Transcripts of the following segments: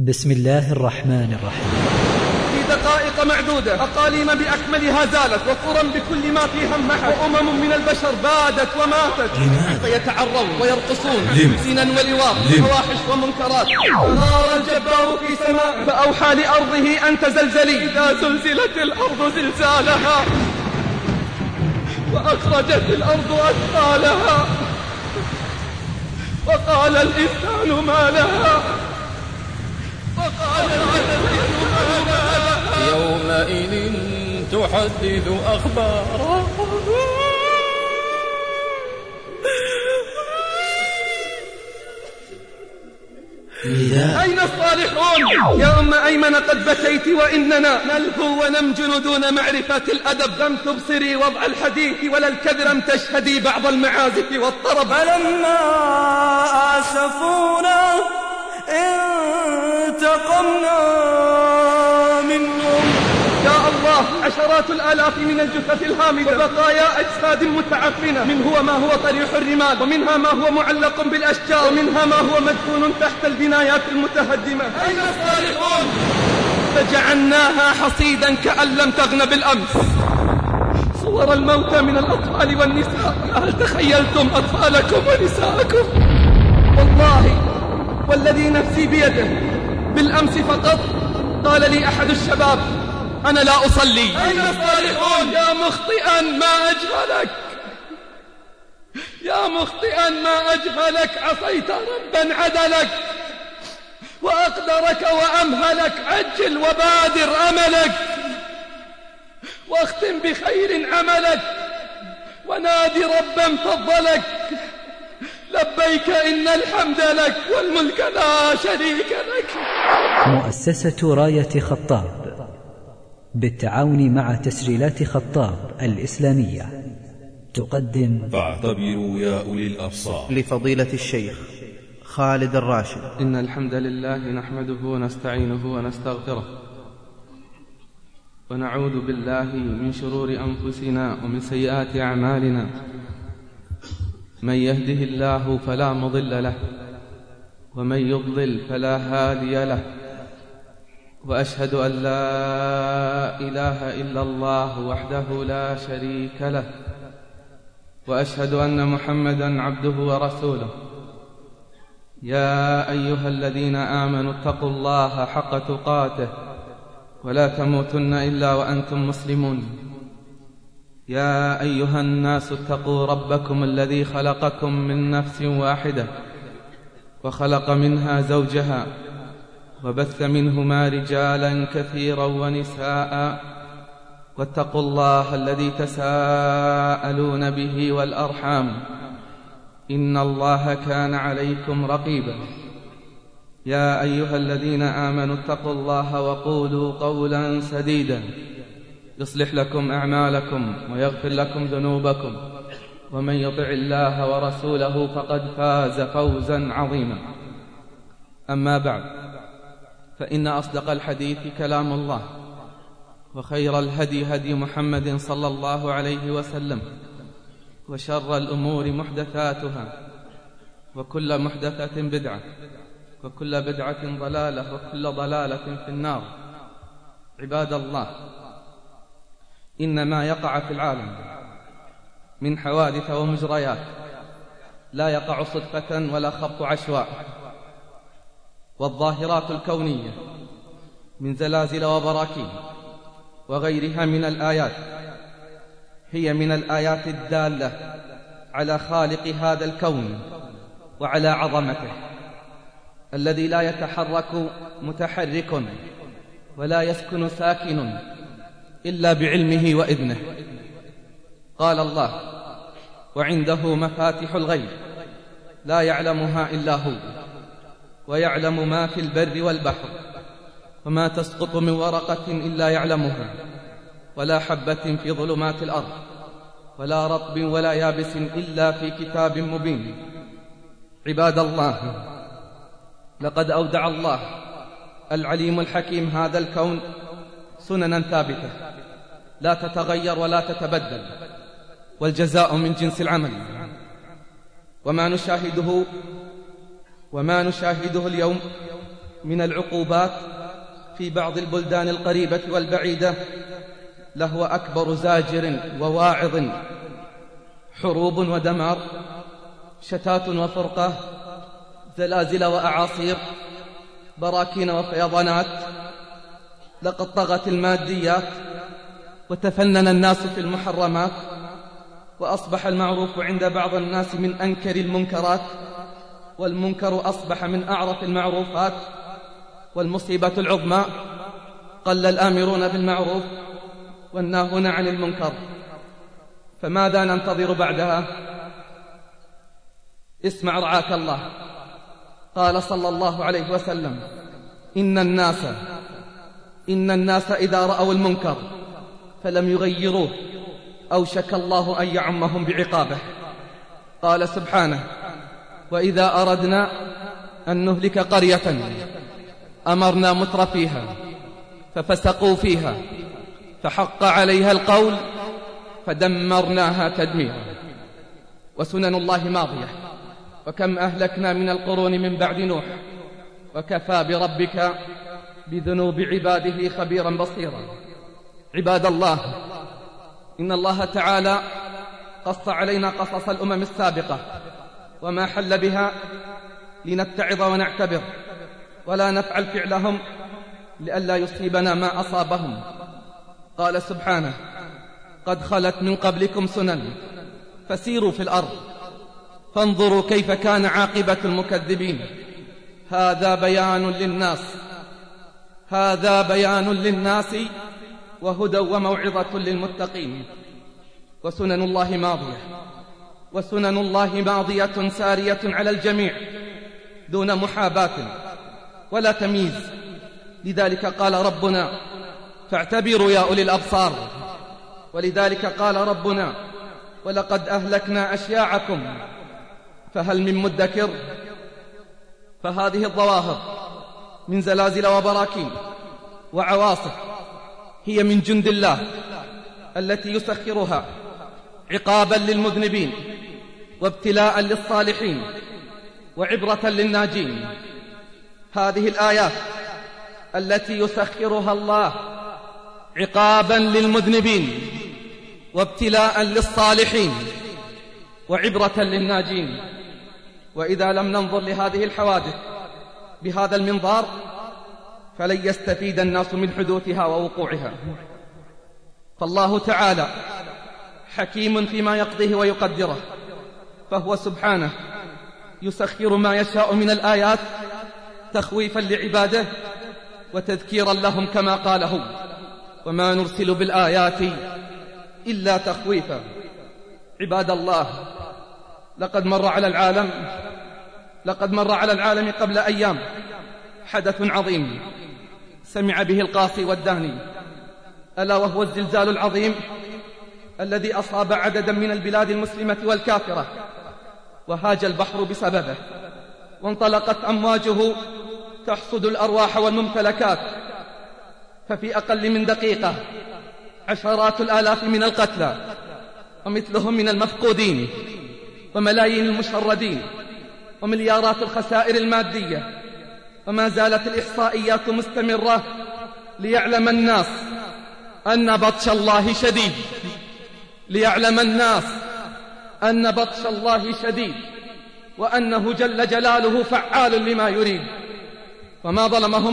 بسم الله الرحمن الرحيم. في دقائق معدودة أقاليم بأكملها زالت، وقرى بكل ما فيها محت، وأمم من البشر بادت وماتت. فيتعرون ويرقصون زنا ولواط وفواحش ومنكرات. قرار الجبار في سماء فأوحى لأرضه أن تزلزلي إذا زلزلت الأرض زلزالها وأخرجت الأرض أثقالها وقال الإنسان ما لها وقال الإنسان ما لها يومئذ تحدث أخبارها. أين الصالحون؟ يا أم أيمن قد بكيت وإننا نلهو ونمجن دون معرفة الأدب. لم تبصري وضع الحديث ولا الكذب، لم تشهدي بعض المعازف والطرب. فلما آسفونا انتقمنا منهم. يا الله، عشرات الآلاف من الجثث الهامدة وبقايا أجساد متعفنة، منه ما هو طريح الرمال، ومنها ما هو معلق بالأشجار، ومنها ما هو مدفون تحت البنايات المتهدمة. أين الصالحون؟ فجعلناها حصيدا كأن لم تغن بالأمس. صور الموتى من الأطفال والنساء، هل تخيلتم أطفالكم ونساءكم؟ والله والذي نفسي بيده، بالأمس فقط قال لي أحد الشباب: أنا لا أصلي. أين الصالحون؟ يا مخطئا ما أجهلك، يا مخطئا ما أجهلك، عصيت ربا عدلك وأقدرك وأمهلك. عجل وبادر أملك واختم بخير عملك، ونادي ربا فضلك. لبيك إن الحمد لك والملك لا شريك لك. مؤسسة راية خطاب بالتعاون مع تسجيلات خطاب الإسلامية تقدم فاعتبروا يا أولي الأبصار لفضيلة الشيخ خالد الراشد. إن الحمد لله نحمده ونستعينه ونستغفره، ونعوذ بالله من شرور أنفسنا ومن سيئات أعمالنا. من يهده الله فلا مضل له، ومن يضلل فلا هادي له، وأشهد أن لا إله إلا الله وحده لا شريك له، وأشهد أن محمدًا عبده ورسوله. يا أيها الذين آمنوا اتقوا الله حق تقاته ولا تموتن إلا وأنتم مسلمون. يا أيها الناس اتقوا ربكم الذي خلقكم من نفس واحدة وخلق منها زوجها وبث منهما رجالا كثيرا ونساء، واتقوا الله الذي تساءلون به والأرحام، إن الله كان عليكم رقيبا. يا أيها الذين آمنوا اتقوا الله وقولوا قولا سديدا يصلح لكم أعمالكم ويغفر لكم ذنوبكم، ومن يطع الله ورسوله فقد فاز فوزا عظيما. أما بعد، فإن أصدق الحديث كلام الله، وخير الهدي هدي محمد صلى الله عليه وسلم، وشر الأمور محدثاتها، وكل محدثة بدعة، وكل بدعة ضلالة، وكل ضلالة في النار. عباد الله، إن ما يقع في العالم من حوادث ومجريات لا يقع صدفة ولا خبط عشواء، والظاهرات الكونية من زلازل وبراكين وغيرها من الآيات هي من الآيات الدالة على خالق هذا الكون وعلى عظمته، الذي لا يتحرك متحرك ولا يسكن ساكن إلا بعلمه وإذنه. قال الله: وعنده مفاتح الغيب لا يعلمها إلا هو، ويعلم ما في البر والبحر، وما تسقط من ورقة إلا يعلمها، ولا حبة في ظلمات الأرض، ولا رطب ولا يابس إلا في كتاب مبين. عباد الله، لقد أودع الله العليم الحكيم هذا الكون سننا ثابتة لا تتغير ولا تتبدل، والجزاء من جنس العمل. وما نشاهده اليوم من العقوبات في بعض البلدان القريبة والبعيدة لهو أكبر زاجر وواعظ، حروب ودمار، شتات وفرقة، زلازل وأعاصير، براكين وفيضانات. لقد طغت الماديات وتفنن الناس في المحرمات، وأصبح المعروف عند بعض الناس من أنكر المنكرات، والمنكر أصبح من أعرف المعروفات. والمصيبة العظمى قل الآمرون بالمعروف والناهون عن المنكر، فماذا ننتظر بعدها؟ اسمع رعاك الله. قال صلى الله عليه وسلم: إن الناس إذا رأوا المنكر فلم يغيروه أوشك الله أن يعمهم بعقابه. قال سبحانه: وإذا أردنا أن نهلك قرية أمرنا متر فيها ففسقوا فيها فحق عليها القول فدمرناها تدميرا. وسنن الله ماضية، وكم أهلكنا من القرون من بعد نوح، وكفى بربك بذنوب عباده خبيرا بصيرا. عباد الله، إن الله تعالى قص علينا قصص الأمم السابقة وما حل بها لنتعظ ونعتبر، ولا نفعل فعلهم لئلا يصيبنا ما أصابهم. قال سبحانه: قد خلت من قبلكم سنن فسيروا في الأرض فانظروا كيف كان عاقبة المكذبين. هذا بيان للناس وهدى وموعظة للمتقين. وسنن الله ماضية سارية على الجميع دون محاباة ولا تمييز. لذلك قال ربنا: فاعتبروا يا أولي الأبصار. ولذلك قال ربنا: ولقد أهلكنا أشياعكم فهل من مدكر. فهذه الظواهر من زلازل وبراكين وعواصف هي من جند الله التي يسخرها عقابا للمذنبين وابتلاء للصالحين وعبرة للناجين. هذه الآيات التي يسخرها الله عقابا للمذنبين وابتلاء للصالحين وعبرة للناجين. وإذا لم ننظر لهذه الحوادث بهذا المنظار فلن يستفيد الناس من حدوثها ووقوعها. فالله تعالى حكيم فيما يقضيه ويقدره، فهو سبحانه يسخر ما يشاء من الآيات تخويفا لعباده وتذكيرا لهم، كما قال هو: وما نرسل بالآيات إلا تخويفا. عباد الله، لقد مر على العالم قبل أيام حدث عظيم سمع به القاصي والداني، ألا وهو الزلزال العظيم الذي أصاب عددا من البلاد المسلمة والكافرة، وهاج البحر بسببه، وانطلقت أمواجه تحصد الأرواح والممتلكات. ففي أقل من دقيقة عشرات الآلاف من القتلى ومثلهم من المفقودين، وملايين المشردين، ومليارات الخسائر المادية. وما زالت الإحصائيات مستمرة ليعلم الناس أن بطش الله شديد، وأنه جل جلاله فعال لما يريد. وما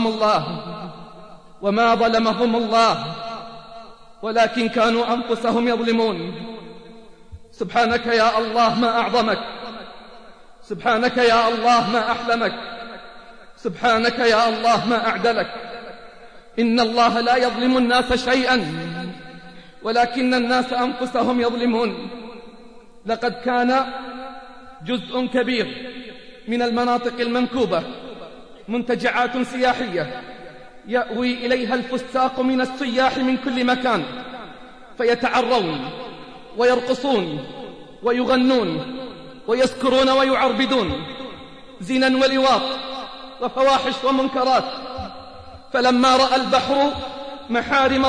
ظلمهم الله ولكن كانوا أنفسهم يظلمون. سبحانك يا الله ما أعظمك، سبحانك يا الله ما أحلمك، سبحانك يا الله ما أعدلك. إن الله لا يظلم الناس شيئا ولكن الناس أنفسهم يظلمون. لقد كان جزء كبير من المناطق المنكوبة منتجعات سياحية يأوي إليها الفساق من السياح من كل مكان، فيتعرون ويرقصون ويغنون ويسكرون ويعربدون، زنا ولواط وفواحش ومنكرات. فلما رأى البحر محارم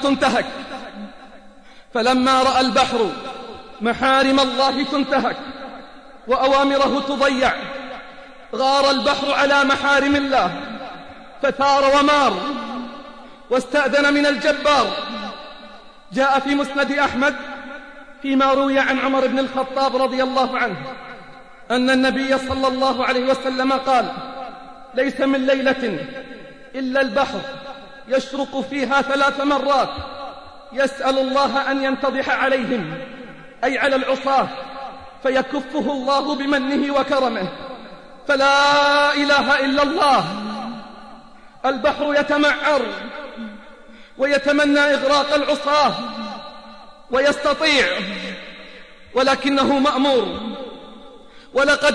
الله تنتهك وأوامره تضيع، غار البحر على محارم الله فثار ومار واستأذن من الجبار. جاء في مسند أحمد فيما روي عن عمر بن الخطاب رضي الله عنه أن النبي صلى الله عليه وسلم قال: ليس من ليلة إلا البحر يشرق فيها 3 مرات يسأل الله أن ينتضح عليهم، أي على العصاة، فيكفه الله بمنه وكرمه. فلا إله إلا الله. البحر يتمعر ويتمنى إغراق العصاة ويستطيع، ولكنه مأمور. ولقد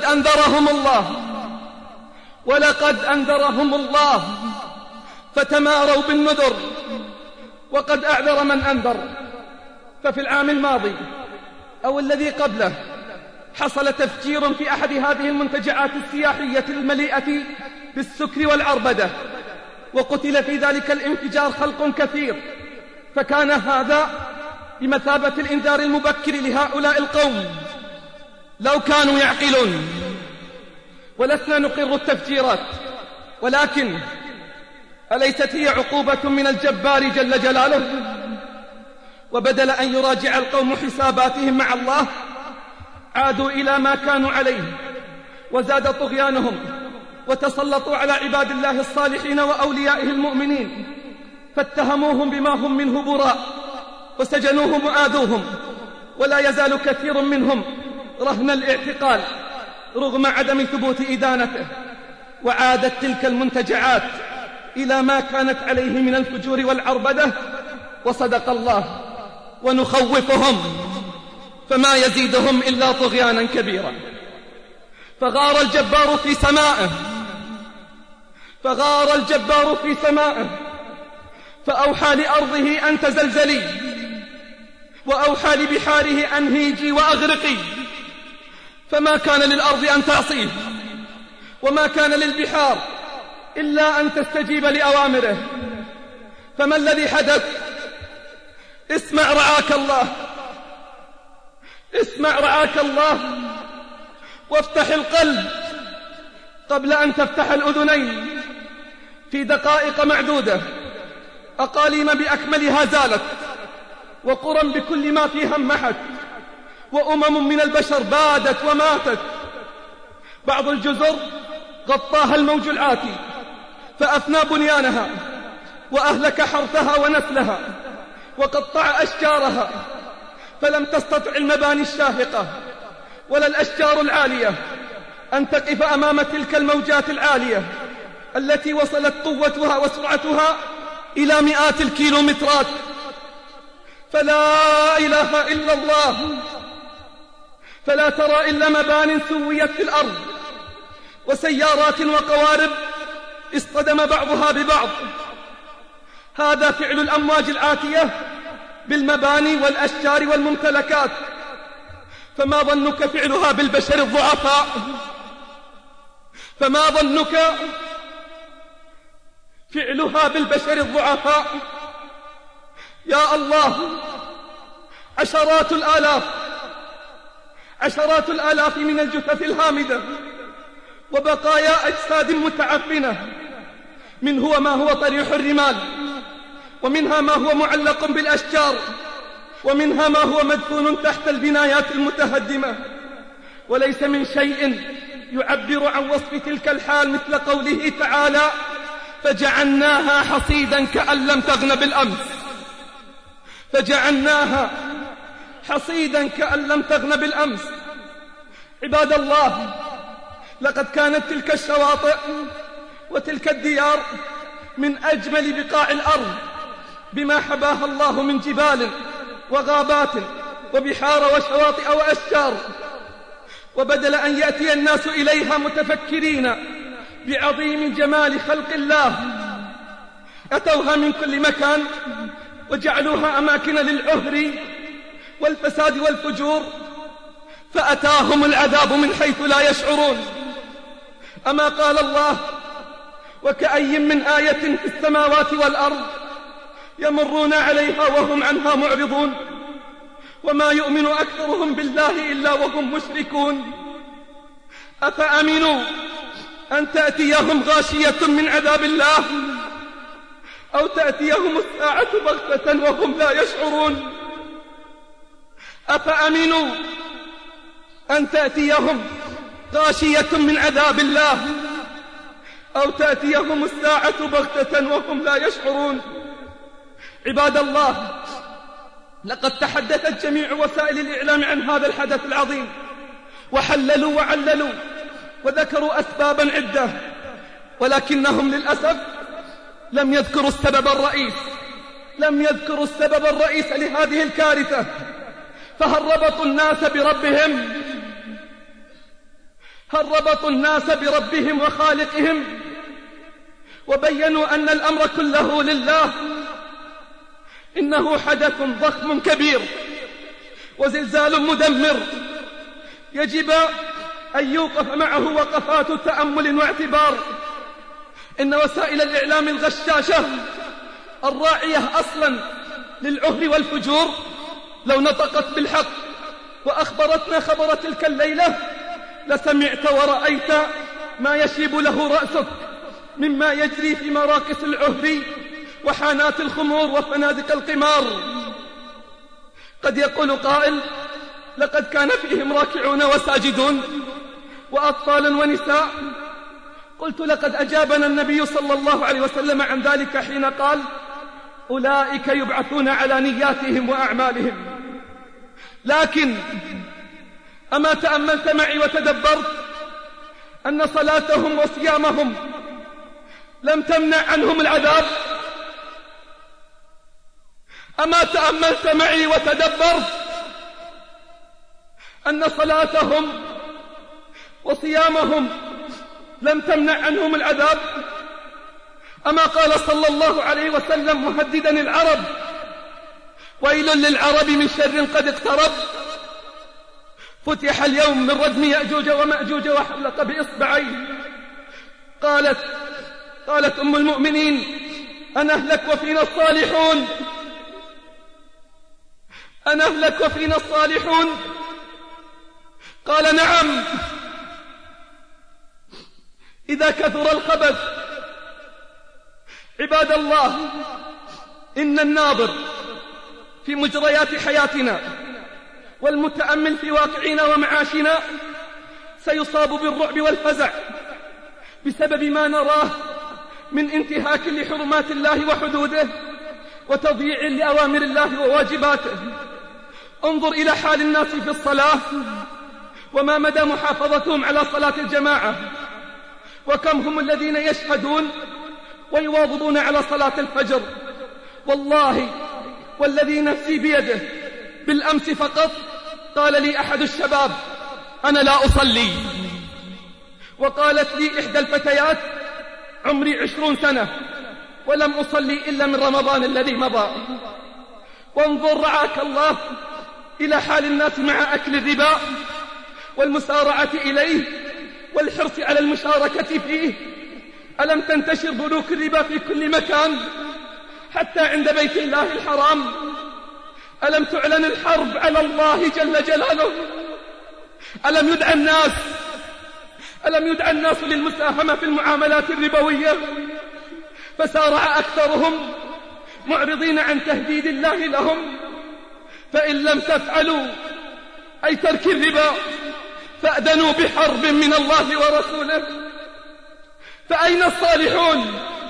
أنذرهم الله فتماروا بالنذر، وقد أعذر من أنذر. ففي العام الماضي أو الذي قبله حصل تفجير في أحد هذه المنتجعات السياحية المليئة بالسكر والعربدة، وقتل في ذلك الانفجار خلق كثير. فكان هذا بمثابة الإنذار المبكر لهؤلاء القوم لو كانوا يعقلون. ولسنا نقر التفجيرات، ولكن أليست هي عقوبة من الجبار جل جلاله؟ وبدل أن يراجع القوم حساباتهم مع الله عادوا إلى ما كانوا عليه وزاد طغيانهم، وتسلطوا على عباد الله الصالحين وأوليائه المؤمنين، فاتهموهم بما هم منه براء، وسجنوهم وآذوهم. ولا يزال كثير منهم رهن الاعتقال رغم عدم ثبوت إدانته. وعادت تلك المنتجعات إلى ما كانت عليه من الفجور والعربدة. وصدق الله: ونخوفهم فما يزيدهم إلا طغيانا كبيرا. فغار الجبار في سمائه فأوحى لأرضه أن تزلزلي، وأوحى لبحاره أن هيجي وأغرقي. فما كان للأرض أن تعصيه، وما كان للبحار إلا أن تستجيب لأوامره. فما الذي حدث؟ اسمع رعاك الله، وافتح القلب قبل أن تفتح الأذنين. في دقائق معدودة أقاليم بأكملها زالت، وقرى بكل ما فيها انمحت، وأمم من البشر بادت وماتت. بعض الجزر غطاها الموج العاتي فأفنى بنيانها، وأهلك حرثها ونسلها، وقطع أشجارها، فلم تستطع المباني الشاهقة ولا الأشجار العالية أن تقف أمام تلك الموجات العالية التي وصلت قوتها وسرعتها إلى مئات الكيلومترات. فلا إله إلا الله. فلا ترى إلا مبان سويت في الأرض، وسيارات وقوارب اصطدم بعضها ببعض. هذا فعل الأمواج العاتية بالمباني والأشجار والممتلكات، فما ظنك فعلها بالبشر الضعفاء؟ فما ظنك فعلها بالبشر الضعفاء؟ يا الله، عشرات الآلاف من الجثث الهامدة وبقايا أجساد متعفنة، منه ما هو طريح الرمال، ومنها ما هو معلق بالأشجار، ومنها ما هو مدفون تحت البنايات المتهدمة. وليس من شيء يعبر عن وصف تلك الحال مثل قوله تعالى: فجعلناها حصيدا كأن لم تغن بالأمس. فجعلناها حصيدا كأن لم تغن بالأمس. عباد الله، لقد كانت تلك الشواطئ وتلك الديار من أجمل بقاع الأرض بما حباها الله من جبال وغابات وبحار وشواطئ وأشجار. وبدل أن يأتي الناس إليها متفكرين بعظيم جمال خلق الله، أتوها من كل مكان وجعلوها أماكن للعهر والفساد والفجور، فأتاهم العذاب من حيث لا يشعرون. أما قال الله: وكأي من آية في السماوات والأرض يمرون عليها وهم عنها معرضون، وما يؤمن أكثرهم بالله إلا وهم مشركون. أن تأتيهم غاشية من عذاب الله أو تأتيهم الساعة بغتة وهم لا يشعرون. أفأمنوا أن تأتيهم غاشية من عذاب الله أو تأتيهم الساعة بغتة وهم لا يشعرون. عباد الله، لقد تحدثت جميع وسائل الإعلام عن هذا الحدث العظيم، وحللوا وعللوا وذكروا أسبابا عدة، ولكنهم للأسف لم يذكروا السبب الرئيس لهذه الكارثة. فهل ربطوا الناس بربهم وخالقهم وبينوا أن الأمر كله لله. إنه حدث ضخم كبير وزلزال مدمر يجب أن يوقف معه وقفات تأمل واعتبار. إن وسائل الإعلام الغشاشة الراعية أصلا للعهر والفجور لو نطقت بالحق وأخبرتنا خبر تلك الليلة لسمعت ورأيت ما يشيب له رأسك مما يجري في مراكز العهر وحانات الخمور وفنادق القمار. قد يقول قائل: لقد كان فيهم راكعون وساجدون وأطفال ونساء. قلت: لقد أجابنا النبي صلى الله عليه وسلم عن ذلك حين قال: أولئك يبعثون على نياتهم وأعمالهم. لكن أما تأملت معي وتدبرت أن صلاتهم وصيامهم لم تمنع عنهم العذاب؟ أما تأملت معي وتدبرت أن صلاتهم وصيامهم لم تمنع عنهم العذاب؟ أما قال صلى الله عليه وسلم مهددا العرب: ويل للعرب من شر قد اقترب. فتح اليوم من ردم يأجوج ومأجوج وحلق بإصبعيه. قالت أم المؤمنين: أنهلك وفينا الصالحون؟ أنهلك وفينا الصالحون؟ قال: نعم، إذا كثر الخبث. عباد الله، إن الناظر في مجريات حياتنا والمتأمل في واقعنا ومعاشنا سيصاب بالرعب والفزع بسبب ما نراه من انتهاك لحرمات الله وحدوده وتضييع لأوامر الله وواجباته. انظر إلى حال الناس في الصلاة وما مدى محافظتهم على صلاة الجماعة، وكم هم الذين يشهدون ويواظبون على صلاة الفجر. والله والذي نفسي بيده، بالأمس فقط قال لي أحد الشباب: أنا لا أصلي. وقالت لي إحدى الفتيات: عمري 20 سنة ولم أصلي إلا من رمضان الذي مضى. وانظر رعاك الله إلى حال الناس مع أكل الربا والمسارعة إليه والحرص على المشاركة فيه. ألم تنتشر بنوك الربا في كل مكان حتى عند بيت الله الحرام؟ ألم تعلن الحرب على الله جل جلاله؟ ألم يدعى الناس للمساهمة في المعاملات الربوية؟ فسارع أكثرهم معرضين عن تهديد الله لهم: فإن لم تفعلوا أي ترك الربا فأذنوا بحرب من الله ورسوله. فأين الصالحون؟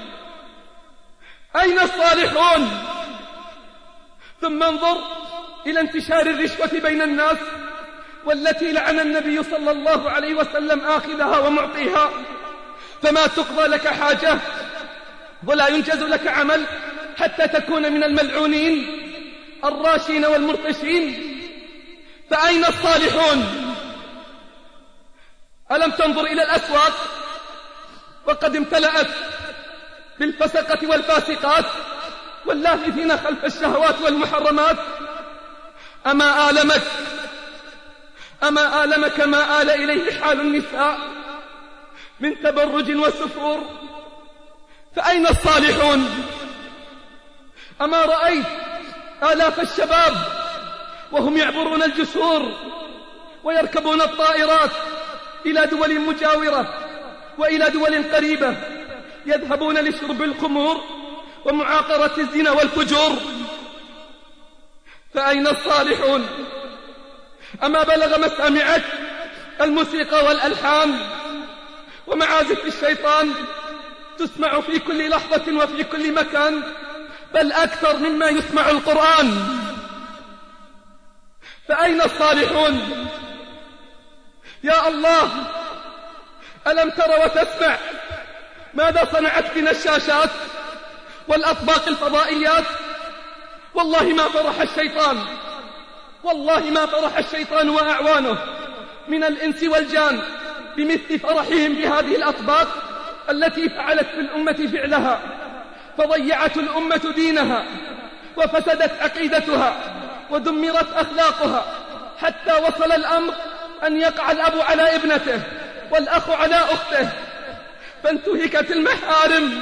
أين الصالحون؟ ثم انظر إلى انتشار الرشوة بين الناس، والتي لعن النبي صلى الله عليه وسلم آخذها ومعطيها. فما تقضى لك حاجة ولا ينجز لك عمل حتى تكون من الملعونين الراشين والمرتشين. فأين الصالحون؟ ألم تنظر إلى الأسواق وقد امتلأت بالفسقة والفاسقات واللاهثين خلف الشهوات والمحرمات؟ أما آلمك ما آل إليه حال النساء من تبرج وسفور؟ فأين الصالحون؟ أما رأيت آلاف الشباب وهم يعبرون الجسور ويركبون الطائرات إلى دول مجاورة وإلى دول قريبة يذهبون لشرب الخمور ومعاقرة الزنا والفجور. فأين الصالحون؟ أما بلغ مسامعك الموسيقى والألحان ومعازف الشيطان تسمع في كل لحظة وفي كل مكان، بل أكثر مما يسمع القرآن. فأين الصالحون؟ يا الله، ألم تر وتسمع ماذا صنعت بنا الشاشات والأطباق الفضائيات؟ والله ما فرح الشيطان، والله ما فرح الشيطان وأعوانه من الإنس والجان بمثل فرحهم بهذه الأطباق التي فعلت بالأمة فعلها، فضيعت الأمة دينها وفسدت عقيدتها ودمرت أخلاقها، حتى وصل الأمر أن يقع الأب على ابنته والأخ على أخته، فانتهكت المحارم.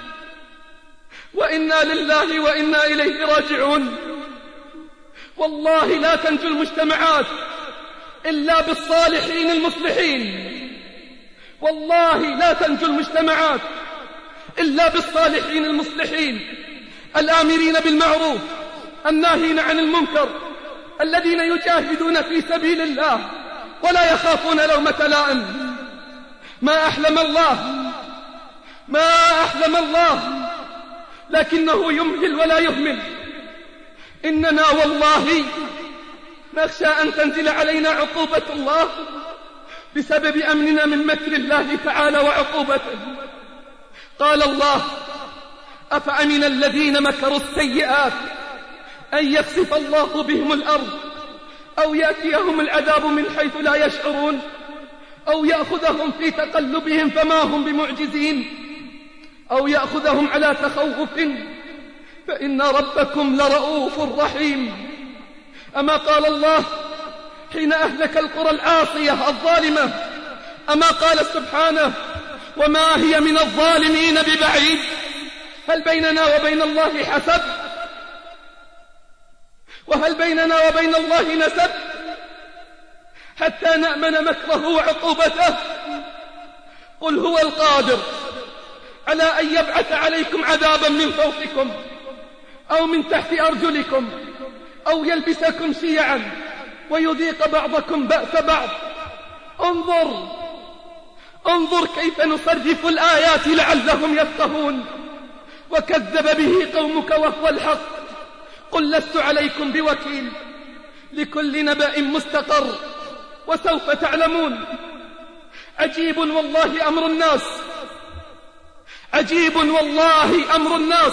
وإنا لله وإنا إليه راجعون. والله لا تنجو المجتمعات إلا بالصالحين المصلحين، والله لا تنجو المجتمعات إلا بالصالحين المصلحين الآمرين بالمعروف الناهين عن المنكر، الذين يجاهدون في سبيل الله ولا يخافون لومة لائم. ما أحلم الله، ما أحلم الله، لكنه يمهل ولا يهمل. إننا والله نخشى أن تنزل علينا عقوبة الله بسبب أمننا من مكر الله تعالى وعقوبته. قال الله: أفأمن الذين مكروا السيئات أن يخسف الله بهم الأرض أو يأتيهم العذاب من حيث لا يشعرون أو يأخذهم في تقلبهم فما هم بمعجزين أو يأخذهم على تخوف فإن ربكم لرؤوف رحيم. أما قال الله حين أهلك القرى العاصية الظالمة، أما قال سبحانه: وما هي من الظالمين ببعيد. هل بيننا وبين الله حسب؟ وهل بيننا وبين الله نسب حتى نأمن مكره وعقوبته؟ قل هو القادر على أن يبعث عليكم عذابا من فوقكم أو من تحت أرجلكم أو يلبسكم شيعا ويذيق بعضكم بأس بعض. انظر كيف نصرف الآيات لعلهم يفقهون. وكذب به قومك وهو الحق. قل لست عليكم بوكيل، لكل نبأ مستقر وسوف تعلمون. عجيب والله أمر الناس، عجيب والله أمر الناس.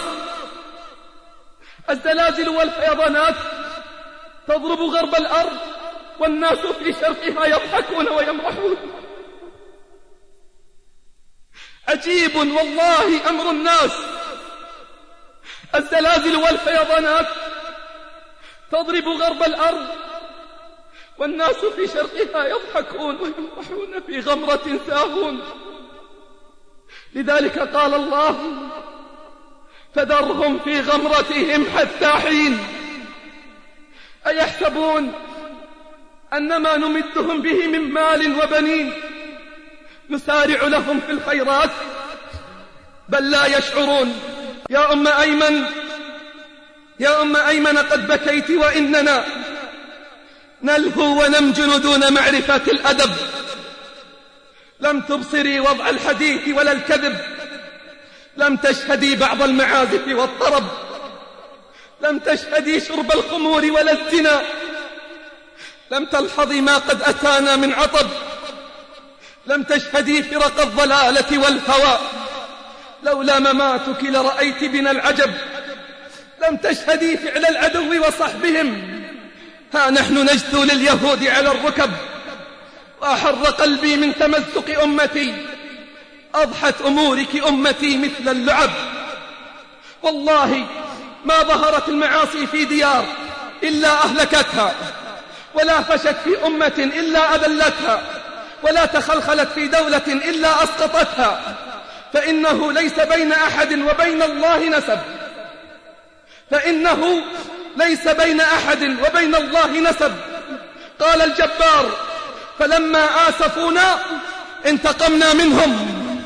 الزلازل والفيضانات تضرب غرب الأرض والناس في شرقها يضحكون ويمرحون. عجيب والله أمر الناس. الزلازل والفيضانات تضرب غرب الأرض والناس في شرقها يضحكون ويمرحون في غمرة ساهون. لذلك قال الله: فذرهم في غمرتهم حتى حين. أيحسبون أن ما نمدهم به من مال وبنين نسارع لهم في الخيرات؟ بل لا يشعرون. يا أم أيمن، يا أم أيمن، قد بكيت وإننا نلهو ونمجن دون معرفة الأدب. لم تبصري وضع الحديث ولا الكذب، لم تشهدي بعض المعازف والطرب، لم تشهدي شرب الخمور ولا الزنا، لم تلحظي ما قد أتانا من عطب، لم تشهدي فرق الضلالة والهوى. لولا مماتك لرأيت بنا العجب. لم تشهدي فعل العدو وصحبهم. ها نحن نجثو لليهود على الركب، وأحر قلبي من تمزق أمتي. أضحت أمورك أمتي مثل اللعب. والله ما ظهرت المعاصي في ديار إلا أهلكتها، ولا فشت في أمة إلا أذلتها، ولا تخلخلت في دولة إلا أسقطتها. فإنه ليس بين أحد وبين الله نسب، فإنه ليس بين أحد وبين الله نسب. قال الجبار: فلما آسفونا انتقمنا منهم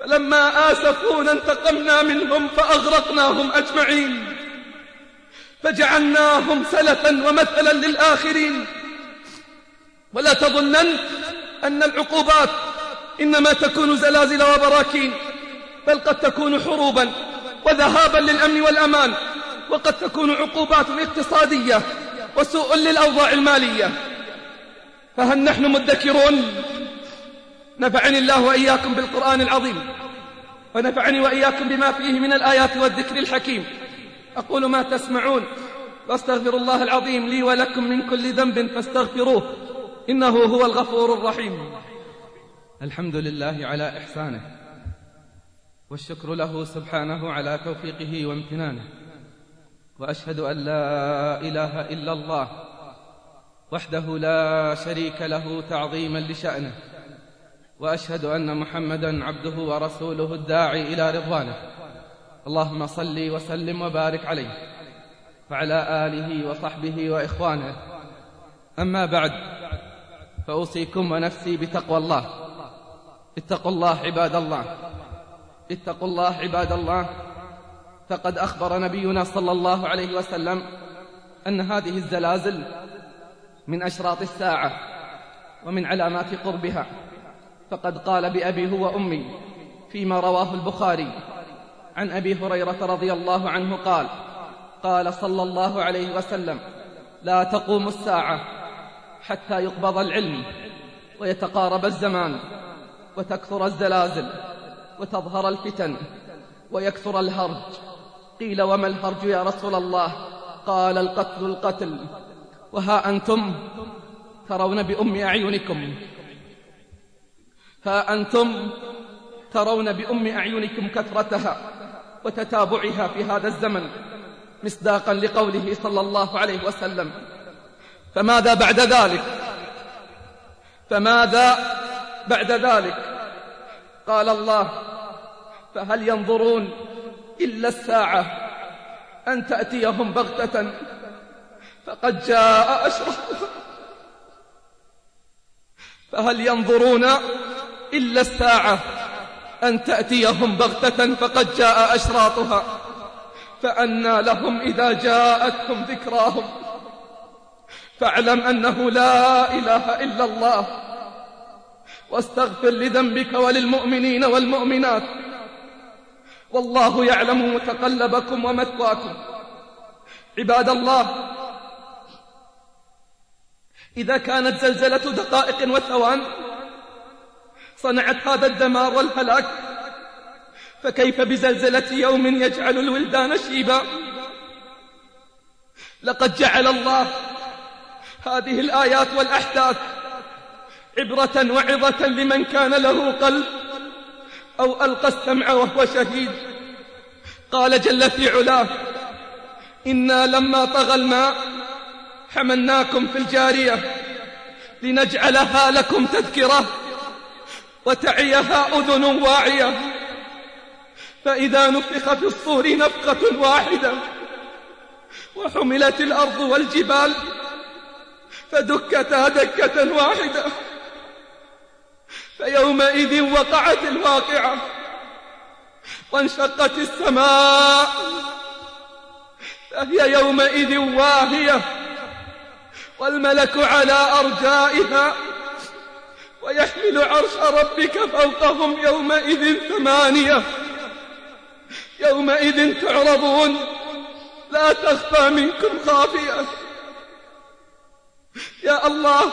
فلما آسفونا انتقمنا منهم فأغرقناهم أجمعين، فجعلناهم سلفا ومثلا للآخرين. ولا تظنن أن العقوبات إنما تكون زلازل وبراكين، بل قد تكون حروبا وذهابا للأمن والأمان، وقد تكون عقوبات اقتصادية وسوء للأوضاع المالية. فهل نحن مدكرون؟ نفعني الله وإياكم بالقرآن العظيم، ونفعني وإياكم بما فيه من الآيات والذكر الحكيم. أقول ما تسمعون، واستغفر الله العظيم لي ولكم من كل ذنب فاستغفروه، إنه هو الغفور الرحيم. الحمد لله على إحسانه، والشكر له سبحانه على توفيقه وامتنانه، وأشهد أن لا إله إلا الله وحده لا شريك له تعظيما لشأنه، وأشهد أن محمدا عبده ورسوله الداعي إلى رضوانه. اللهم صل وسلم وبارك عليه وعلى آله وصحبه وإخوانه. أما بعد، فأوصيكم ونفسي بتقوى الله. اتقوا الله عباد الله، اتقوا الله عباد الله. فقد أخبر نبينا صلى الله عليه وسلم أن هذه الزلازل من أشراط الساعة ومن علامات قربها. فقد قال بأبي هو أمي فيما رواه البخاري عن أبي هريرة رضي الله عنه قال: قال صلى الله عليه وسلم: لا تقوم الساعة حتى يقبض العلم ويتقارب الزمان وتكثر الزلازل وتظهر الفتن ويكثر الهرج. قيل: وما الهرج يا رسول الله؟ قال: القتل. وها أنتم ترون بأم أعينكم، ها أنتم ترون بأم أعينكم كثرتها وتتابعها في هذا الزمن، مصداقا لقوله صلى الله عليه وسلم: فماذا بعد ذلك؟ فماذا بعد ذلك؟ قال الله: فهل ينظرون إلا الساعة أن تأتيهم بغتة فقد جاء أشراطها. فهل ينظرون إلا الساعة أن تأتيهم بغتة فقد جاء أشراطها، فأنى لهم إذا جاءتهم ذكراهم. فاعلم أنه لا إله إلا الله، واستغفر لذنبك وللمؤمنين والمؤمنات، والله يعلم متقلبكم ومثواكم. عباد الله، إذا كانت زلزلة دقائق وثوان صنعت هذا الدمار والهلاك، فكيف بزلزلة يوم يجعل الولدان شيبا؟ لقد جعل الله هذه الآيات والأحداث عبرة وعظة لمن كان له قلب أو ألقى السمع وهو شهيد. قال جل في علاه: إنا لما طغى الماء حملناكم في الجارية لنجعلها لكم تذكرة وتعيها أذن واعية، فإذا نفخ في الصور نفخة واحدة وحملت الأرض والجبال فدكتا دكة واحدة، فيومئذ وقعت الواقعة وانشقت السماء فهي يومئذ واهية، والملك على أرجائها، ويحمل عرش ربك فوقهم يومئذ 8. يومئذ تعرضون لا تخفى منكم خافية. يا الله،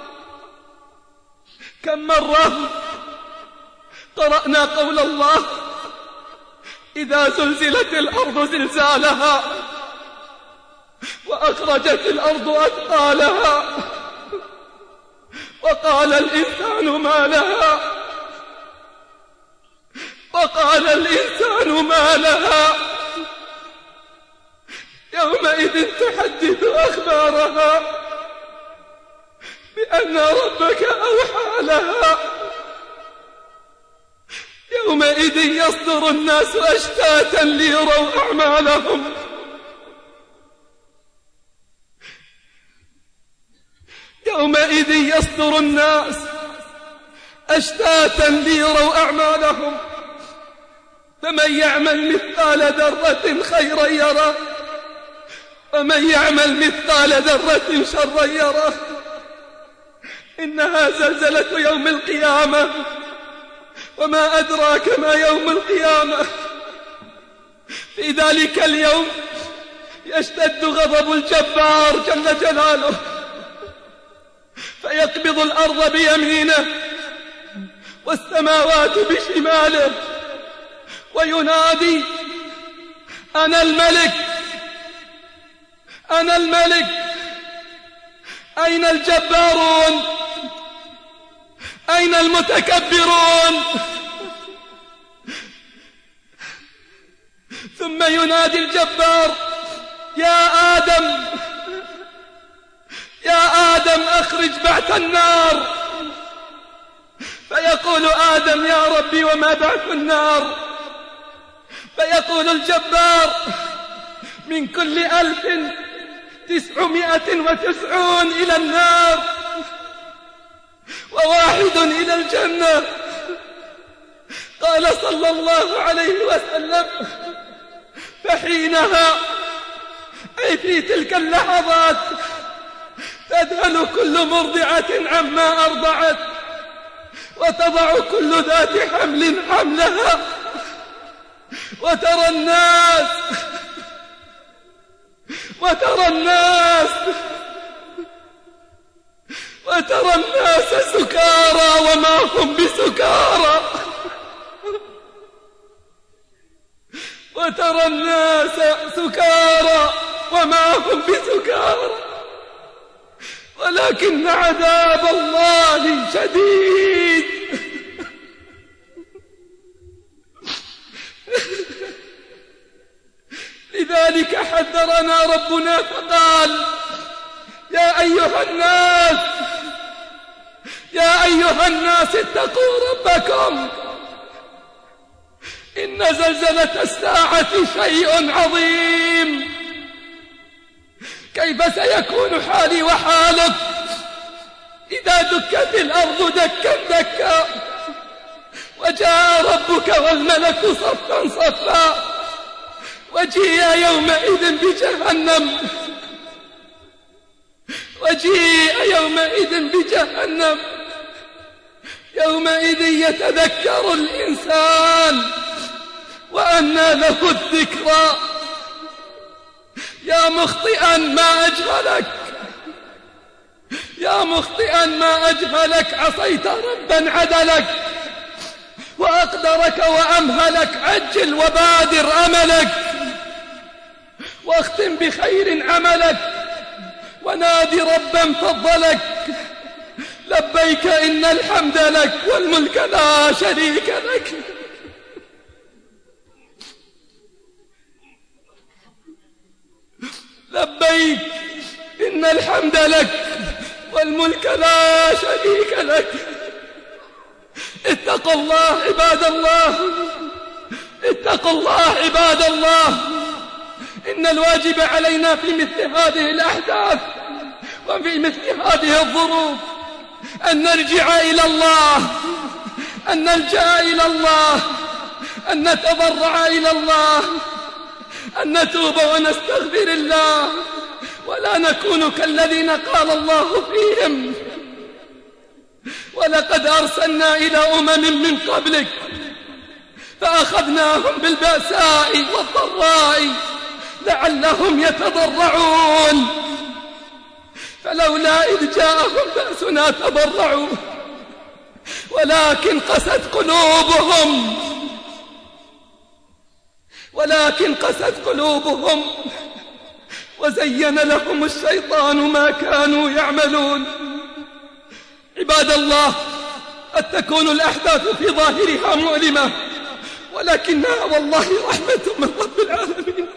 كم مرة قرأنا قول الله: إذا زلزلت الأرض زلزالها وأخرجت الأرض أثقالها وقال الإنسان ما لها، وقال الإنسان ما لها، يومئذ تحدث أخبارها بأن ربك أوحى لها. يومئذ يصدر الناس أشتاتا ليروا أعمالهم. يومئذ يصدر الناس أشتاتا ليروا أعمالهم، فمن يعمل مثقال ذرة خيرا يره ومن يعمل مثقال ذرة شرا يره. إنها زلزلة يوم القيامة، وما أدراك ما يوم القيامة. في ذلك اليوم يشتد غضب الجبار جل جلاله، فيقبض الأرض بيمينه والسماوات بشماله، وينادي: أنا الملك، أنا الملك، أين الجبارون؟ أين المتكبرون؟ ثم ينادي الجبار: يا آدم، يا آدم أخرج بعث النار. فيقول آدم: يا ربي وما بعث النار؟ فيقول الجبار: من كل 1990 إلى النار و1 إلى الجنة. قال صلى الله عليه وسلم: فحينها، أي في تلك اللحظات، تذهل كل مرضعة عما أرضعت، وتضع كل ذات حمل حملها، وترى الناس سكارى وما هم بسكارى، وترى الناس سكارى وما هم بسكارى، ولكن عذاب الله شديد. لذلك حذرنا ربنا فقال: يا أيها الناس اتقوا ربكم، إن زلزلة الساعة شيء عظيم. كيف سيكون حالي وحالك إذا دكت الأرض دكا دكا، وجاء ربك والملك صفا صفا، وجيء يومئذ بجهنم، يومئذ يتذكر الإنسان وأنى له الذكرى. يا مخطئا ما أجهلك، عصيت ربا عدلك وأقدرك وأمهلك. عجل وبادر أملك، واختم بخير عملك، ونادي ربا فضلك. لبيك إن الحمد لك والملك لا شريك لك. لبيك إن الحمد لك والملك لا شريك لك. اتقوا الله عباد الله، اتقوا الله عباد الله. إن الواجب علينا في مثل هذه الأحداث وفي مثل هذه الظروف أن نرجع إلى الله، أن نلجأ إلى الله، أن نتضرع إلى الله، أن نتوب ونستغفر الله، ولا نكون كالذين قال الله فيهم: ولقد أرسلنا إلى من قبلك فأخذناهم بالبأساء والضراء لعلهم يتضرعون، فلولا إذ جاءهم بأسنا تضرعوا ولكن قست قلوبهم وزين لهم الشيطان ما كانوا يعملون. عباد الله، قد تكون الأحداث في ظاهرها مؤلمة، ولكنها والله رحمة من رب العالمين.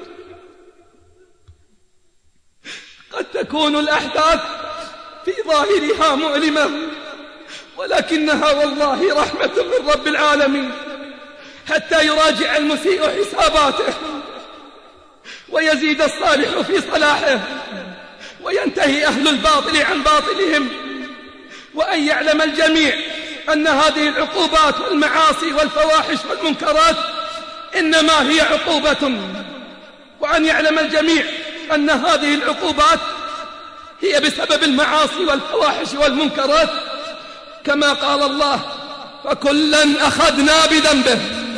قد تكون الأحداث في ظاهرها مؤلمة، ولكنها والله رحمة من رب العالمين، حتى يراجع المسيء حساباته ويزيد الصالح في صلاحه، وينتهي أهل الباطل عن باطلهم، وأن يعلم الجميع أن هذه العقوبات والمعاصي والفواحش والمنكرات إنما هي عقوبة، وأن يعلم الجميع أن هذه العقوبات هي بسبب المعاصي والفواحش والمنكرات، كما قال الله: فكلا أخذنا بذنبه.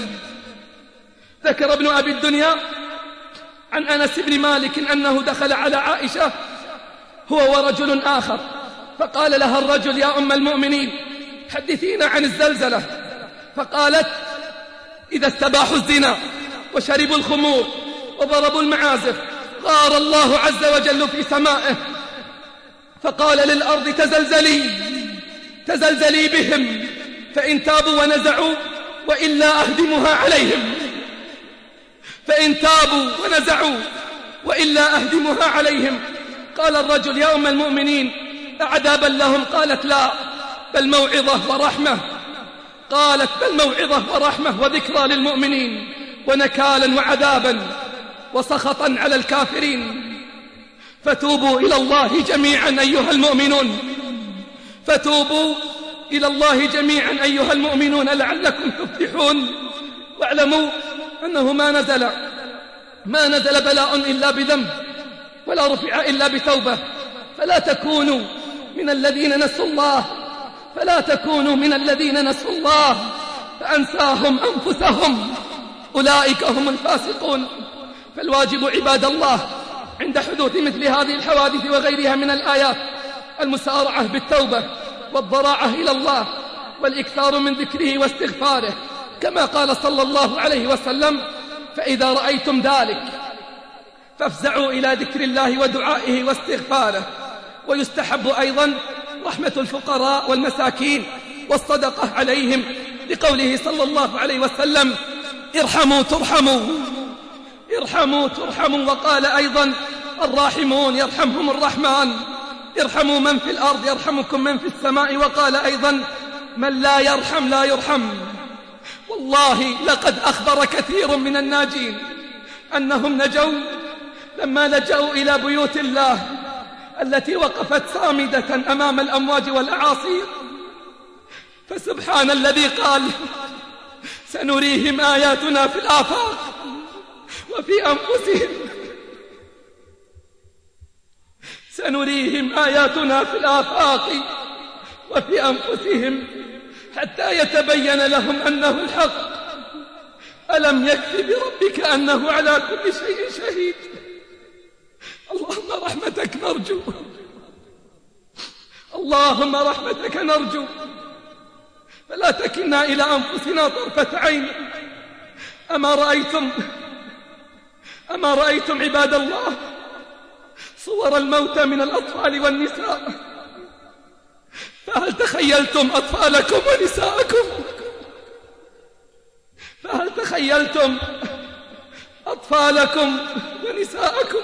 ذكر ابن أبي الدنيا عن أنس بن مالك أنه دخل على عائشة هو ورجل آخر، فقال لها الرجل: يا أم المؤمنين، حدثينا عن الزلزلة. فقالت: إذا استباحوا الزنا وشربوا الخمور وضربوا المعازف غار الله عز وجل في سمائه، فقال للأرض: تزلزلي بهم، فإن تابوا ونزعوا وإلا أهدمها عليهم، فإن تابوا ونزعوا وإلا أهدمها عليهم. قال الرجل: يا أم المؤمنين، أعذابا لهم؟ قالت: لا، بل موعظة ورحمة. قالت: بل موعظة ورحمة وذكرى للمؤمنين، ونكالا وعذابا وسخطا على الكافرين. فتوبوا إلى الله جميعا أيها المؤمنون، فتوبوا إلى الله جميعا أيها المؤمنون لعلكم تفلحون. واعلموا أنه ما نزل بلاء إلا بذنب، ولا رفع إلا بتوبة. فلا تكونوا من الذين نسوا الله فأنساهم أنفسهم، أولئك هم الفاسقون. فالواجب عباد الله عند حدوث مثل هذه الحوادث وغيرها من الآيات المسارعة بالتوبة والضراعة إلى الله والإكثار من ذكره واستغفاره، كما قال صلى الله عليه وسلم: فإذا رأيتم ذلك فافزعوا إلى ذكر الله ودعائه واستغفاره. ويستحب أيضا رحمة الفقراء والمساكين والصدقة عليهم، لقوله صلى الله عليه وسلم: ارحموا ترحموا. وقال أيضا: الراحمون يرحمهم الرحمن، ارحموا من في الأرض يرحمكم من في السماء. وقال أيضا: من لا يرحم لا يرحم. والله لقد أخبر كثير من الناجين أنهم نجوا لما لجأوا إلى بيوت الله التي وقفت صامدة أمام الأمواج والأعاصير. فسبحان الذي قال: سنريهم آياتنا في الآفاق وفي أنفسهم، سنريهم آياتنا في الآفاق وفي أنفسهم حتى يتبين لهم أنه الحق. ألم يكف بربك أنه على كل شيء شهيد. اللهم رحمتك نرجو، اللهم رحمتك نرجو، فلا تكلنا إلى أنفسنا طرفة عين. أما رأيتم عباد الله صور الموتى من الأطفال والنساء؟ فهل تخيلتم أطفالكم ونساءكم؟ فهل تخيلتم أطفالكم ونساءكم؟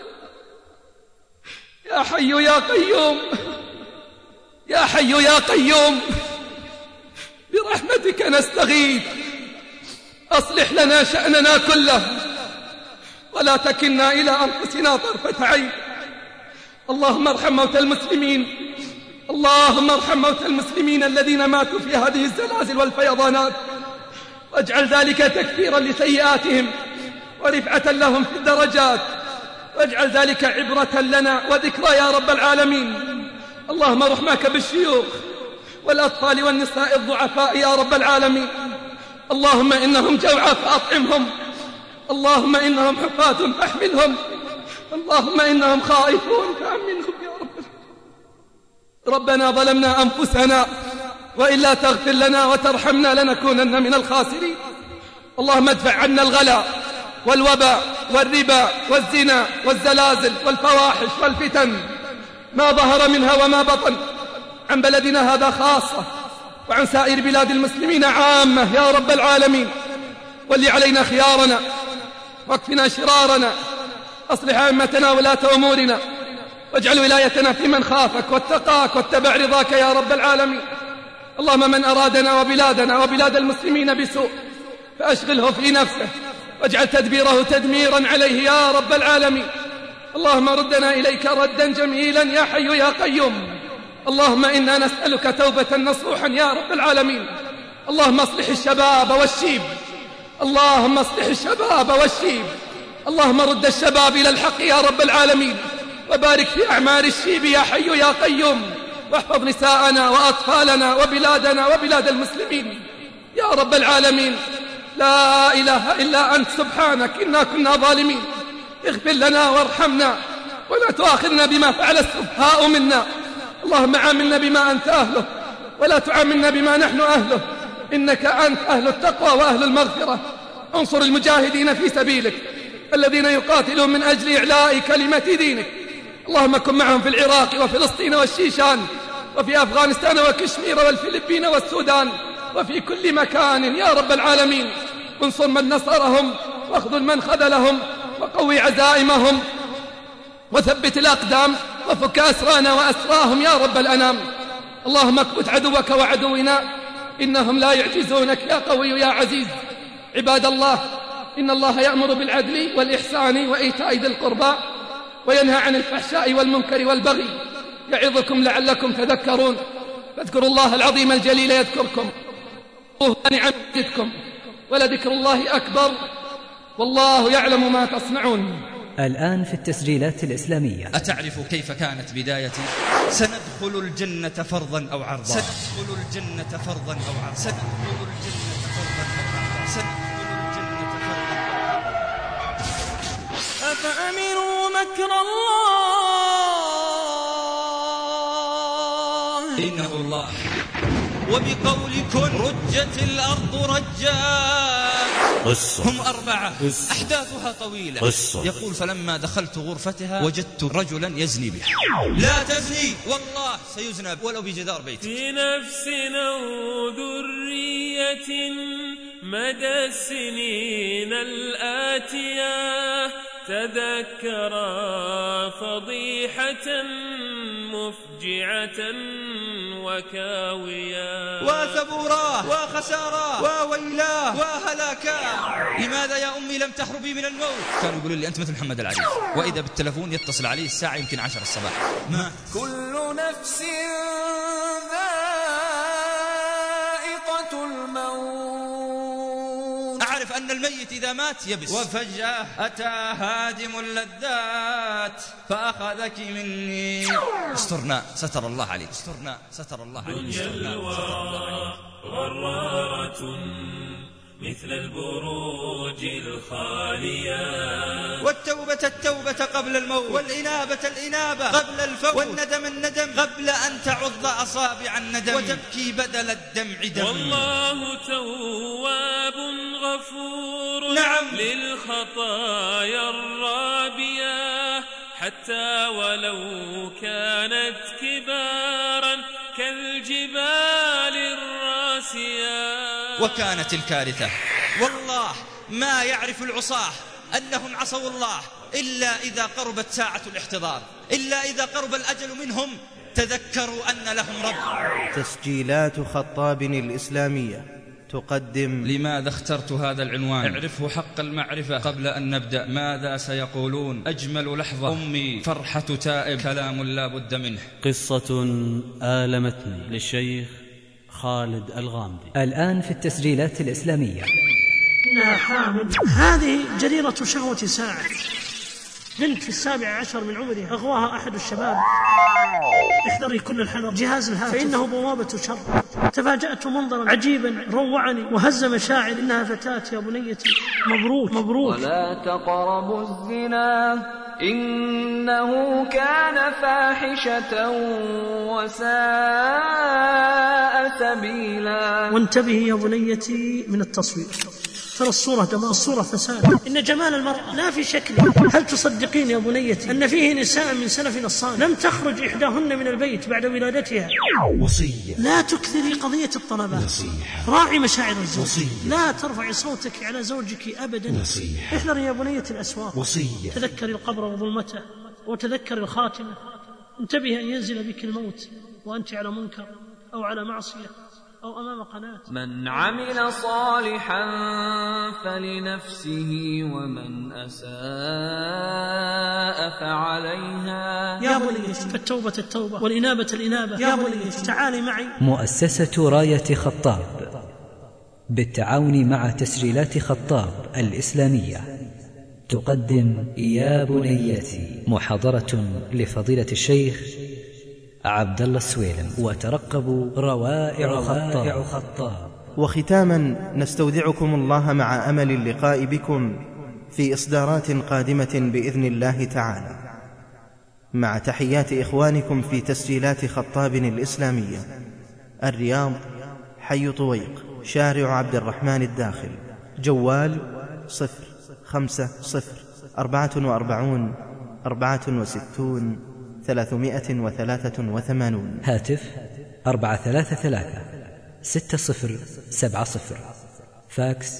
يا حي يا قيوم، يا حي يا قيوم، برحمتك نستغيث، أصلح لنا شأننا كله ولا تكلنا إلى أنفسنا طرفة عين. اللهم ارحم موتى المسلمين، اللهم ارحم موتى المسلمين الذين ماتوا في هذه الزلازل والفيضانات، واجعل ذلك تكفيرا لسيئاتهم ورفعة لهم في الدرجات، واجعل ذلك عبرة لنا وذكرى يا رب العالمين. اللهم رحمك بالشيوخ والأطفال والنساء الضعفاء يا رب العالمين. اللهم إنهم جوعى فأطعمهم، اللهم إنهم حفاة فاحملهم، اللهم إنهم خائفون فأمنهم يا رب. ربنا ظلمنا أنفسنا وإلا تغفر لنا وترحمنا لنكونن من الخاسرين. اللهم ادفع عنا الغلاء والوباء والربا والزنا والزلازل والفواحش والفتن ما ظهر منها وما بطن عن بلدنا هذا خاصة وعن سائر بلاد المسلمين عامة يا رب العالمين. ولي علينا خيارنا واكفنا شرارنا، أصلح أئمتنا ولاة أمورنا، واجعل ولايتنا في من خافك واتقاك واتبع رضاك يا رب العالمين. اللهم من أرادنا وبلادنا وبلاد المسلمين بسوء فأشغله في نفسه واجعل تدبيره تدميرا عليه يا رب العالمين. اللهم ردنا إليك ردا جميلا يا حي يا قيوم. اللهم إنا نسألك توبة نصوحا يا رب العالمين. اللهم اصلح الشباب والشيب اللهم اصلح الشباب والشيب، اللهم رد الشباب إلى الحق يا رب العالمين، وبارك في أعمار الشيب يا حي يا قيوم، واحفظ نساءنا وأطفالنا وبلادنا وبلاد المسلمين يا رب العالمين. لا إله إلا أنت سبحانك إنا كنا ظالمين، اغفر لنا وارحمنا ولا تؤاخذنا بما فعل السفهاء منا. اللهم عاملنا بما أنت أهله ولا تعاملنا بما نحن أهله، إنك أنت أهل التقوى وأهل المغفرة. انصر المجاهدين في سبيلك الذين يقاتلون من أجل إعلاء كلمة دينك، اللهم كن معهم في العراق وفلسطين والشيشان وفي أفغانستان وكشمير والفلبين والسودان وفي كل مكان يا رب العالمين. انصر من نصرهم واخذل من خذلهم وقوي عزائمهم وثبت الأقدام وفك أسرانا وأسراهم يا رب الأنام. اللهم اكبت عدوك وعدونا إنهم لا يعجزونك يا قوي يا عزيز. عباد الله، إن الله يأمر بالعدل والإحسان وإيتاء ذي القربى وينهى عن الفحشاء والمنكر والبغي، يعظكم لعلكم تذكرون. فاذكروا الله العظيم الجليل يذكركم، نعم يزدكم، ولذكر الله أكبر، والله يعلم ما تصنعون. الآن في التسجيلات الإسلامية. أتعرف كيف كانت بدايتي؟ سندخل الجنة فرضا أو عرضا، سندخل الجنة فرضا أو عرضا، سندخل الجنة فرضا أو عرضا، سندخل الجنة فرضا أو عرضا. أفأمنوا مكر الله إنه الله، وبقول كن رجت الأرض رجا. هم 4 أحداثها طويلة. يقول فلما دخلت غرفتها وجدت رجلا يزني بها. لا تزني والله سيزنى ولو بجدار بيتك. في نفس أو ذرية مدى السنين الآتية تذكرا فضيحة مفجعة وكاويا. وثبوراه وخساراه وويلاه وهلاكاه. لماذا يا أمي لم تهربي من الموت؟ كانوا يقولون لي أنت مثل محمد العريف، وإذا بالتلفون يتصل عليه الساعة يمكن 10 الصباح. ما كل نفس ذائقة الموت. أعرف أن الميت إذا مات يبس، وفجأة أتى هادم اللذات فأخذك مني. استرنا ستر الله عليك، استرنا ستر الله عليك. غرارة مثل البروج الخالية. والتوبة التوبة قبل الموت، والإنابة الإنابة قبل الفوت، والندم الندم قبل أن تعض أصابع الندم وتبكي بدل الدمع دم. والله تواب غفور، نعم، للخطايا الرابية حتى ولو كانت كبارا كالجبال الراسية. وكانت الكارثة والله ما يعرف العصاة أنهم عصوا الله إلا إذا قربت ساعة الاحتضار، إلا إذا قرب الأجل منهم تذكروا أن لهم رب. تسجيلات خطاب الإسلامية تقدم. لماذا اخترت هذا العنوان؟ اعرفه حق المعرفة قبل أن نبدأ. ماذا سيقولون؟ أجمل لحظة أمي فرحة تائب، كلام لا بد منه. قصة آلمتني للشيخ خالد الغامدي. الآن في التسجيلات الإسلامية. إنها حامل، هذه جريرة شهوة ساعة. بنت في 17 من عمرها أغواها أحد الشباب. احذري كل الحذر، جهاز الهاتف فإنه بوابة شر. تفاجأت منظرا عجيبا روعني وهز مشاعر. إنها فتاة يا بنيتي، مبروك مبروك. ولا تقربوا الزنا إنه كان فاحشة وساء سبيلا. وانتبهي يا بنيتي من التصوير، ترى الصورة دمار، الصورة فساد. إن جمال المرأة لا في شكله. هل تصدقين يا بنيتي أن فيه نساء من سلفنا الصالح لم تخرج إحداهن من البيت بعد ولادتها؟ وصية. لا تكثري قضية الطلبات. نصيحة. راعي مشاعر الزوج. وصية. لا ترفعي صوتك على زوجك أبدا. نصيحة. احذري يا بنية الأسواق. وصية. تذكري القبر وظلمته وتذكري الخاتمة. انتبهي أن ينزل بك الموت وأنت على منكر أو على معصية أو أمام قناة. من عمل صالحا فلنفسه ومن أساء فعليها. يا بنيتي فالتوبة التوبة والإنابة الإنابة. يا بنيتي تعالي معي. مؤسسة راية خطاب بالتعاون مع تسجيلات خطاب الإسلامية تقدم يا بنيتي، محاضرة لفضيلة الشيخ عبد الله السويلم. وترقبوا روائع خطاب. وختاما نستودعكم الله مع أمل اللقاء بكم في إصدارات قادمة بإذن الله تعالى، مع تحيات إخوانكم في تسجيلات خطاب الإسلامية، الرياض، حي طويق، شارع عبد الرحمن الداخل، جوال 05044 هاتف 433-6070، فاكس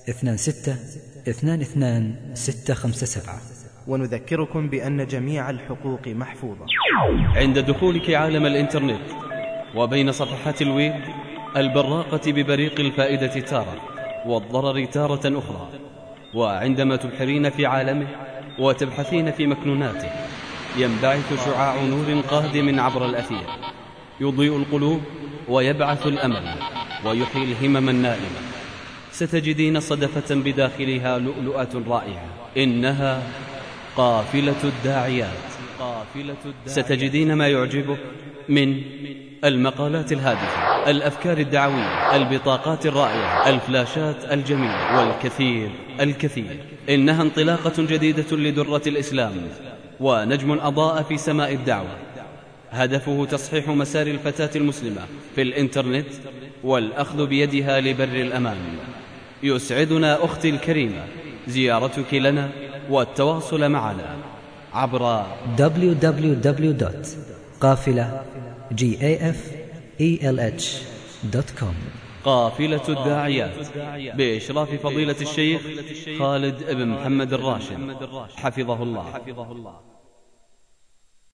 26222657. ونذكركم بأن جميع الحقوق محفوظة. عند دخولك عالم الإنترنت وبين صفحات الويب البراقة ببريق الفائدة تارة والضرر تارة أخرى، وعندما تبحرين في عالمه وتبحثين في مكنوناته ينبعث شعاع نور قادم عبر الأثير يضيء القلوب ويبعث الأمل ويحيي الهمم النائمة. ستجدين صدفة بداخلها لؤلؤة رائعة، إنها قافلة الداعيات. ستجدين ما يعجبك من المقالات الهادفة، الأفكار الدعوية، البطاقات الرائعة، الفلاشات الجميلة، والكثير الكثير. إنها انطلاقة جديدة لدرة الإسلام ونجم أضاء في سماء الدعوة، هدفه تصحيح مسار الفتاة المسلمة في الإنترنت والأخذ بيدها لبر الأمان. يسعدنا أختي الكريمة زيارتك لنا والتواصل معنا عبر www.قافلة.com. قافلة الداعيات بإشراف فضيلة الشيخ خالد بن محمد الراشد حفظه الله.